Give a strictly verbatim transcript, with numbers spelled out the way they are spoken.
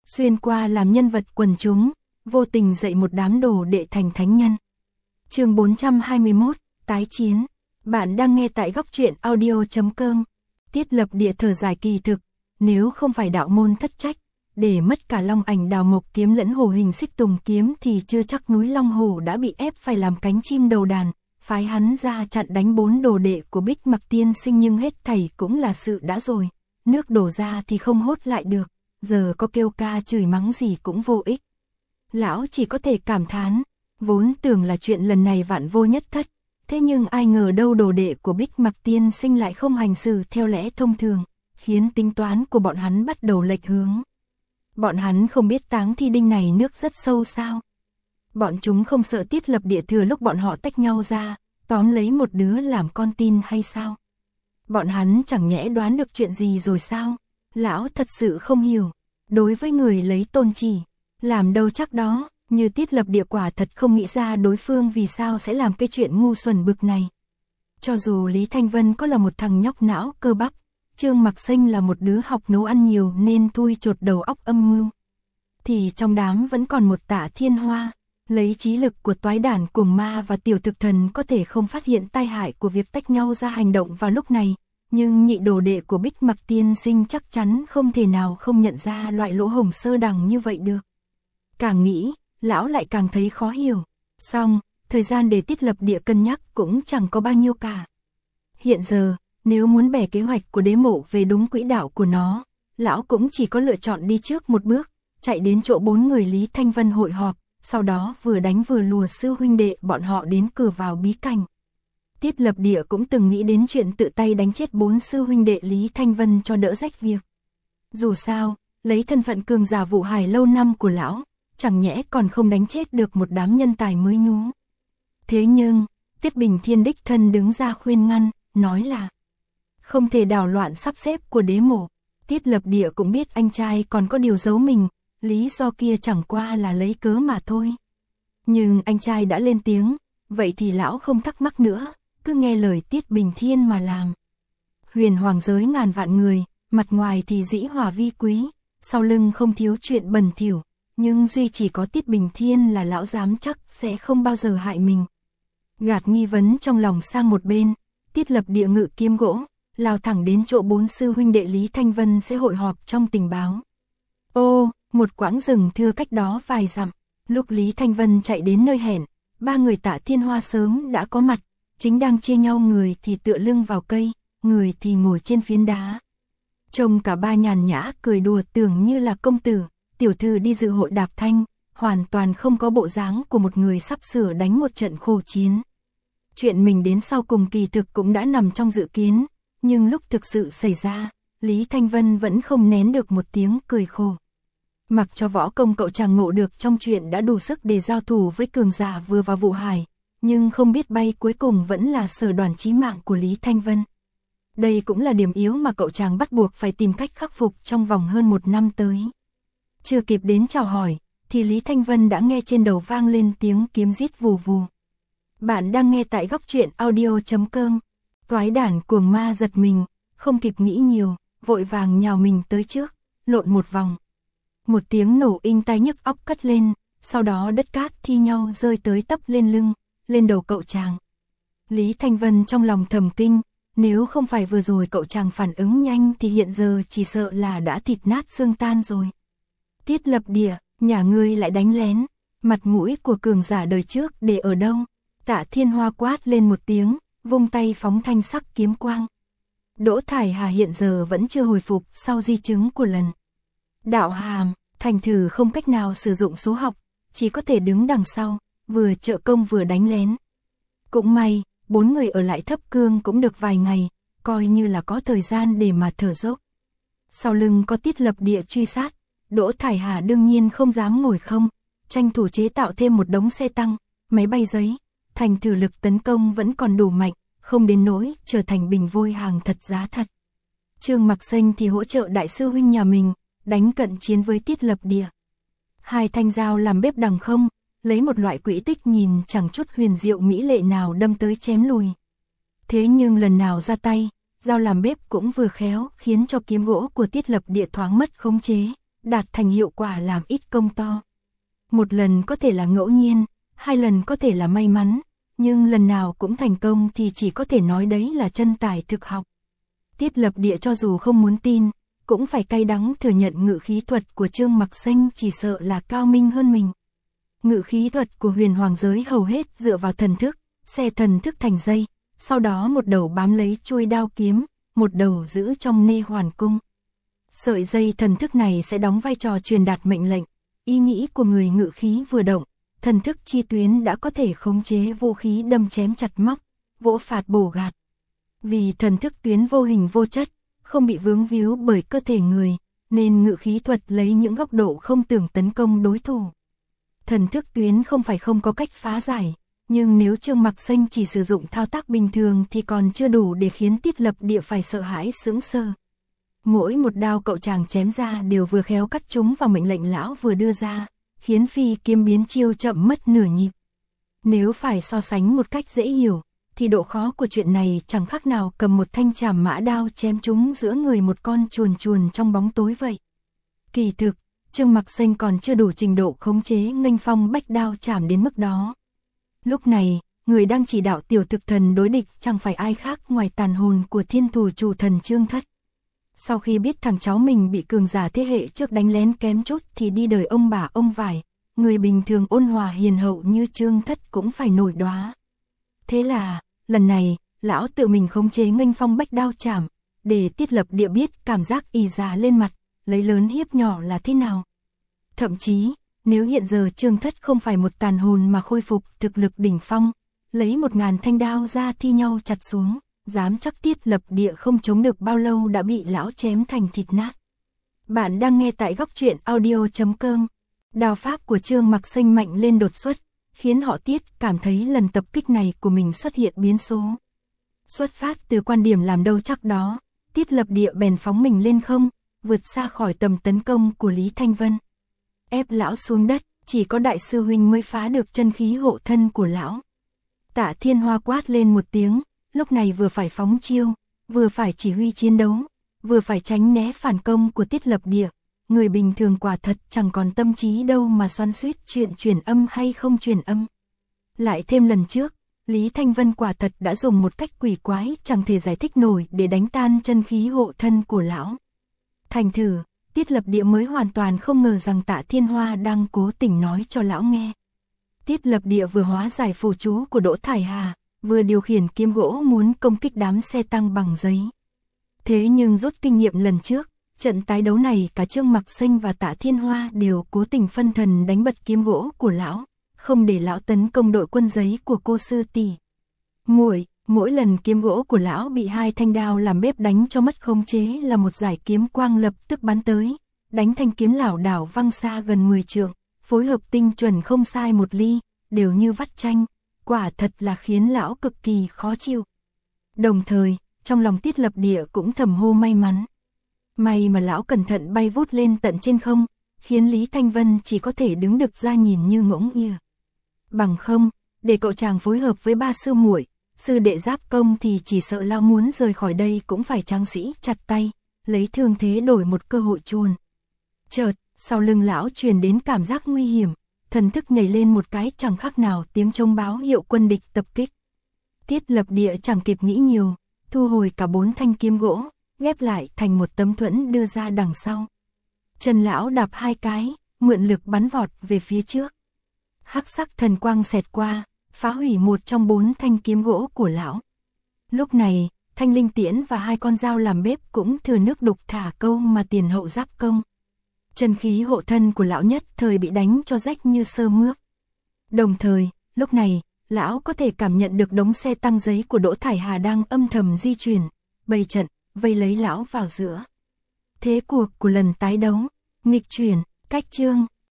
xuyên qua làm nhân vật quần chúng, vô tình dạy một đám đồ đệ thành thánh nhân. Chương bốn trăm hai mươi mốt, tái chiến. Bạn đang nghe tại góc truyện audio chấm com. Tiết Lập Địa thở dài kỳ thực, nếu không phải đạo môn thất trách, để mất cả Long Ảnh Đào Mộc kiếm lẫn Hổ Hình Xích Tùng kiếm thì chưa chắc núi Long Hổ đã bị ép phải làm cánh chim đầu đàn, phái hắn ra chặn đánh bốn đồ đệ của Bích Mặc Tiên Sinh, nhưng hết thảy cũng là sự đã rồi, nước đổ ra thì không hốt lại được, giờ có kêu ca chửi mắng gì cũng vô ích. Lão chỉ có thể cảm thán, vốn tưởng là chuyện lần này vạn vô nhất thất, thế nhưng ai ngờ đâu đồ đệ của Bích Mặc Tiên Sinh lại không hành xử theo lẽ thông thường, khiến tính toán của bọn hắn bắt đầu lệch hướng. Bọn hắn không biết Táng Thi Đinh này nước rất sâu sao? Bọn chúng không sợ Tiết Lập Địa thừa lúc bọn họ tách nhau ra, tóm lấy một đứa làm con tin hay sao? Bọn hắn chẳng nhẽ đoán được chuyện gì rồi sao? Lão thật sự không hiểu, đối với người lấy tôn chỉ, làm đâu chắc đó, như Tiết Lập Địa quả thật không nghĩ ra đối phương vì sao sẽ làm cái chuyện ngu xuẩn bực này. Cho dù Lý Thanh Vân có là một thằng nhóc não cơ bắp, Trương Mặc Xanh là một đứa học nấu ăn nhiều nên thui chột đầu óc âm mưu, thì trong đám vẫn còn một Tạ Thiên Hoa, lấy trí lực của toái đản cuồng ma và tiểu thực thần có thể không phát hiện tai hại của việc tách nhau ra hành động vào lúc này, nhưng nhị đồ đệ của Bích Mặc Tiên Sinh chắc chắn không thể nào không nhận ra loại lỗ hổng sơ đẳng như vậy được. Càng nghĩ, lão lại càng thấy khó hiểu, song, thời gian để Tiết Lập Địa cân nhắc cũng chẳng có bao nhiêu cả. Hiện giờ, nếu muốn bẻ kế hoạch của đế mộ về đúng quỹ đạo của nó, lão cũng chỉ có lựa chọn đi trước một bước, chạy đến chỗ bốn người Lý Thanh Vân hội họp, sau đó vừa đánh vừa lùa sư huynh đệ bọn họ đến cửa vào bí cảnh. Tiết Lập Địa cũng từng nghĩ đến chuyện tự tay đánh chết bốn sư huynh đệ Lý Thanh Vân cho đỡ rách việc. Dù sao, lấy thân phận cường giả Vụ Hải lâu năm của lão, chẳng nhẽ còn không đánh chết được một đám nhân tài mới nhú. Thế nhưng, Tiết Bình Thiên đích thân đứng ra khuyên ngăn, nói là không thể đảo loạn sắp xếp của đế mộ. Tiết Lập Địa cũng biết anh trai còn có điều giấu mình, lý do kia chẳng qua là lấy cớ mà thôi. Nhưng anh trai đã lên tiếng, vậy thì lão không thắc mắc nữa, cứ nghe lời Tiết Bình Thiên mà làm. Huyền hoàng giới ngàn vạn người, mặt ngoài thì dĩ hòa vi quý, sau lưng không thiếu chuyện bẩn thỉu, nhưng duy chỉ có Tiết Bình Thiên là lão dám chắc sẽ không bao giờ hại mình. Gạt nghi vấn trong lòng sang một bên, Tiết Lập Địa ngự kiếm gỗ, lao thẳng đến chỗ bốn sư huynh đệ Lý Thanh Vân sẽ hội họp trong tình báo. Ô, một quãng rừng thưa cách đó vài dặm, lúc Lý Thanh Vân chạy đến nơi hẹn, ba người Tạ Thiên Hoa sớm đã có mặt, chính đang chia nhau, người thì tựa lưng vào cây, người thì ngồi trên phiến đá. Trông cả ba nhàn nhã cười đùa tưởng như là công tử, tiểu thư đi dự hội đạp thanh, hoàn toàn không có bộ dáng của một người sắp sửa đánh một trận khổ chiến. Chuyện mình đến sau cùng kỳ thực cũng đã nằm trong dự kiến, nhưng lúc thực sự xảy ra, Lý Thanh Vân vẫn không nén được một tiếng cười khổ. Mặc cho võ công cậu chàng ngộ được trong chuyện đã đủ sức để giao thủ với cường giả vừa vào Vụ Hải, nhưng không biết bay cuối cùng vẫn là sở đoàn chí mạng của Lý Thanh Vân. Đây cũng là điểm yếu mà cậu chàng bắt buộc phải tìm cách khắc phục trong vòng hơn một năm tới. Chưa kịp đến chào hỏi, thì Lý Thanh Vân đã nghe trên đầu vang lên tiếng kiếm rít vù vù. Bạn đang nghe tại góc truyện audio chấm com. Toái đản cuồng ma giật mình, không kịp nghĩ nhiều, vội vàng nhào mình tới trước, lộn một vòng. Một tiếng nổ inh tai nhức óc cất lên, sau đó đất cát thi nhau rơi tới tấp lên lưng, lên đầu cậu chàng. Lý Thanh Vân trong lòng thầm kinh, nếu không phải vừa rồi cậu chàng phản ứng nhanh thì hiện giờ chỉ sợ là đã thịt nát xương tan rồi. Tiết Lập Địa, nhà ngươi lại đánh lén, mặt mũi của cường giả đời trước để ở đâu? Tạ Thiên Hoa quát lên một tiếng, vung tay phóng thanh sắc kiếm quang. Đỗ Thải Hà hiện giờ vẫn chưa hồi phục sau di chứng của lần đạo hàm, thành thử không cách nào sử dụng số học, chỉ có thể đứng đằng sau, vừa trợ công vừa đánh lén. Cũng may, bốn người ở lại Thấp Cương cũng được vài ngày, coi như là có thời gian để mà thở dốc. Sau lưng có Tiết Lập Địa truy sát, Đỗ Thải Hà đương nhiên không dám ngồi không, tranh thủ chế tạo thêm một đống xe tăng, máy bay giấy, thành thử lực tấn công vẫn còn đủ mạnh, không đến nỗi trở thành bình vôi hàng thật giá thật. Trương Mặc Xanh thì hỗ trợ đại sư huynh nhà mình, đánh cận chiến với Tiết Lập Địa. Hai thanh dao làm bếp đằng không, lấy một loại quỹ tích nhìn chẳng chút huyền diệu mỹ lệ nào đâm tới chém lùi. Thế nhưng lần nào ra tay, dao làm bếp cũng vừa khéo khiến cho kiếm gỗ của Tiết Lập Địa thoáng mất khống chế, đạt thành hiệu quả làm ít công to. Một lần có thể là ngẫu nhiên, hai lần có thể là may mắn, nhưng lần nào cũng thành công thì chỉ có thể nói đấy là chân tài thực học. Tiết Lập Địa cho dù không muốn tin, cũng phải cay đắng thừa nhận ngự khí thuật của Trương Mặc Xanh chỉ sợ là cao minh hơn mình. Ngự khí thuật của huyền hoàng giới hầu hết dựa vào thần thức, xe thần thức thành dây, sau đó một đầu bám lấy chuôi đao kiếm, một đầu giữ trong nê hoàn cung. Sợi dây thần thức này sẽ đóng vai trò truyền đạt mệnh lệnh, ý nghĩ của người ngự khí vừa động, thần thức chi tuyến đã có thể khống chế vũ khí đâm chém chặt móc, vỗ phạt bổ gạt. Vì thần thức tuyến vô hình vô chất, không bị vướng víu bởi cơ thể người, nên ngự khí thuật lấy những góc độ không tưởng tấn công đối thủ. Thần thức tuyến không phải không có cách phá giải, nhưng nếu Trương Mặc Xanh chỉ sử dụng thao tác bình thường thì còn chưa đủ để khiến Tiết Lập Địa phải sợ hãi sững sờ. Mỗi một đao cậu chàng chém ra đều vừa khéo cắt chúng vào mệnh lệnh lão vừa đưa ra, khiến phi kiếm biến chiêu chậm mất nửa nhịp. Nếu phải so sánh một cách dễ hiểu, thì độ khó của chuyện này chẳng khác nào cầm một thanh trảm mã đao chém chúng giữa người một con chuồn chuồn trong bóng tối vậy. Kỳ thực, Trương Mặc Xanh còn chưa đủ trình độ khống chế nghênh phong bách đao chảm đến mức đó. Lúc này, người đang chỉ đạo tiểu thực thần đối địch chẳng phải ai khác ngoài tàn hồn của thiên thủ chủ thần Trương Thất. Sau khi biết thằng cháu mình bị cường giả thế hệ trước đánh lén kém chút thì đi đời ông bà ông vải, người bình thường ôn hòa hiền hậu như Trương Thất cũng phải nổi đoá. Thế là, lần này, lão tự mình khống chế nghênh phong bách đao chảm, để Tiết Lập Địa biết cảm giác ì già lên mặt, lấy lớn hiếp nhỏ là thế nào. Thậm chí, nếu hiện giờ Trương Thất không phải một tàn hồn mà khôi phục thực lực đỉnh phong, lấy một ngàn thanh đao ra thi nhau chặt xuống, dám chắc Tiết Lập Địa không chống được bao lâu đã bị lão chém thành thịt nát. Bạn đang nghe tại góc truyện audio chấm com. Đao pháp của Trương Mặc Xanh mạnh lên đột xuất, khiến họ Tiết cảm thấy lần tập kích này của mình xuất hiện biến số. Xuất phát từ quan điểm làm đâu chắc đó, Tiết Lập Địa bèn phóng mình lên không, vượt xa khỏi tầm tấn công của Lý Thanh Vân. Ép lão xuống đất, chỉ có đại sư huynh mới phá được chân khí hộ thân của lão. Tạ Thiên Hoa quát lên một tiếng, lúc này vừa phải phóng chiêu, vừa phải chỉ huy chiến đấu, vừa phải tránh né phản công của Tiết Lập Địa. Người bình thường quả thật chẳng còn tâm trí đâu mà xoắn xuýt chuyện truyền âm hay không truyền âm. Lại thêm lần trước, Lý Thanh Vân quả thật đã dùng một cách quỷ quái chẳng thể giải thích nổi để đánh tan chân khí hộ thân của lão. Thành thử, Tiết Lập Địa mới hoàn toàn không ngờ rằng Tạ Thiên Hoa đang cố tình nói cho lão nghe. Tiết Lập Địa vừa hóa giải phù chú của Đỗ Thải Hà, vừa điều khiển kiếm gỗ muốn công kích đám xe tăng bằng giấy. Thế nhưng rút kinh nghiệm lần trước, trận tái đấu này cả Trương Mặc Xanh và Tạ Thiên Hoa đều cố tình phân thần đánh bật kiếm gỗ của lão, không để lão tấn công đội quân giấy của cô sư tỷ. Muội, mỗi lần kiếm gỗ của lão bị hai thanh đao làm bếp đánh cho mất khống chế là một giải kiếm quang lập tức bắn tới, đánh thanh kiếm lảo đảo văng xa gần mười trượng, phối hợp tinh chuẩn không sai một ly, đều như vắt chanh, quả thật là khiến lão cực kỳ khó chịu. Đồng thời, trong lòng Tiết Lập Địa cũng thầm hô may mắn. May mà lão cẩn thận bay vút lên tận trên không, khiến Lý Thanh Vân chỉ có thể đứng được ra nhìn như ngỗng nghịa. Bằng không, để cậu chàng phối hợp với ba sư muội, sư đệ giáp công thì chỉ sợ lão muốn rời khỏi đây cũng phải tráng sĩ chặt tay, lấy thương thế đổi một cơ hội chuồn. Chợt, sau lưng lão truyền đến cảm giác nguy hiểm, thần thức nhảy lên một cái chẳng khác nào tiếng trống báo hiệu quân địch tập kích. Tiết Lập Địa chẳng kịp nghĩ nhiều, thu hồi cả bốn thanh kiếm gỗ, ghép lại thành một tấm thuẫn đưa ra đằng sau. Chân lão đạp hai cái, mượn lực bắn vọt về phía trước. Hắc sắc thần quang xẹt qua, phá hủy một trong bốn thanh kiếm gỗ của lão. Lúc này, thanh linh tiễn và hai con dao làm bếp cũng thừa nước đục thả câu mà tiền hậu giáp công. Chân khí hộ thân của lão nhất thời bị đánh cho rách như sơ mướp. Đồng thời, lúc này, lão có thể cảm nhận được đống xe tăng giấy của Đỗ Thải Hà đang âm thầm di chuyển, bày trận, vây lấy lão vào giữa. Thế cuộc của lần tái đấu, nghịch chuyển, cách chương.